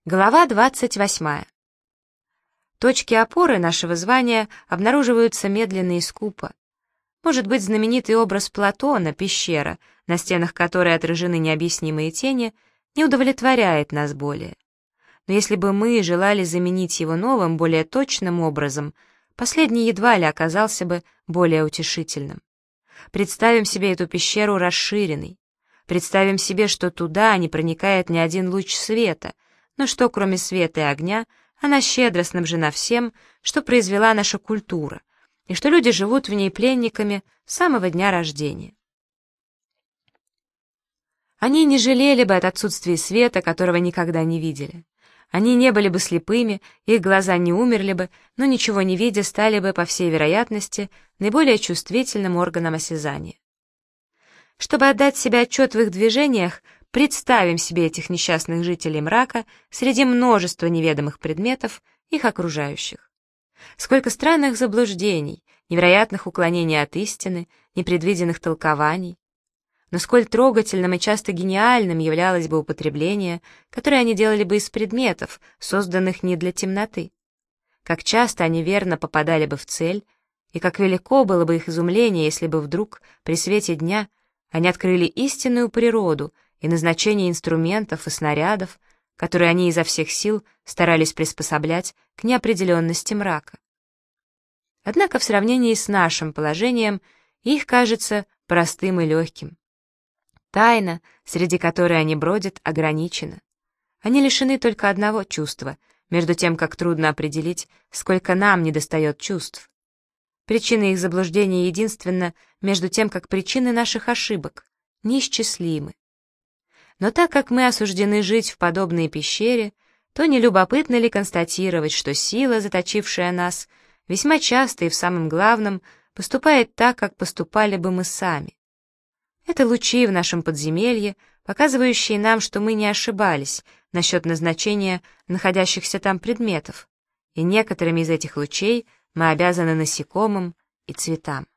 Глава 28. Точки опоры нашего звания обнаруживаются медленно и скупо. Может быть, знаменитый образ Платона, пещера, на стенах которой отражены необъяснимые тени, не удовлетворяет нас более. Но если бы мы желали заменить его новым, более точным образом, последний едва ли оказался бы более утешительным. Представим себе эту пещеру расширенной. Представим себе, что туда не проникает ни один луч света, но что, кроме света и огня, она щедро снабжена всем, что произвела наша культура, и что люди живут в ней пленниками с самого дня рождения. Они не жалели бы от отсутствия света, которого никогда не видели. Они не были бы слепыми, их глаза не умерли бы, но ничего не видя, стали бы, по всей вероятности, наиболее чувствительным органом осязания. Чтобы отдать себе отчет в их движениях, представим себе этих несчастных жителей мрака среди множества неведомых предметов, их окружающих. Сколько странных заблуждений, невероятных уклонений от истины, непредвиденных толкований. Но сколь трогательным и часто гениальным являлось бы употребление, которое они делали бы из предметов, созданных не для темноты. Как часто они верно попадали бы в цель, и как велико было бы их изумление, если бы вдруг, при свете дня, они открыли истинную природу и назначение инструментов и снарядов, которые они изо всех сил старались приспособлять к неопределенности мрака. Однако в сравнении с нашим положением их кажется простым и легким. Тайна, среди которой они бродят, ограничена. Они лишены только одного чувства, между тем, как трудно определить, сколько нам недостает чувств. Причины их заблуждения единственно, между тем, как причины наших ошибок неисчислимы. Но так как мы осуждены жить в подобной пещере, то не любопытно ли констатировать, что сила, заточившая нас, весьма часто и в самом главном поступает так, как поступали бы мы сами. Это лучи в нашем подземелье, показывающие нам, что мы не ошибались насчет назначения находящихся там предметов, и некоторыми из этих лучей мы обязаны насекомым и цветам.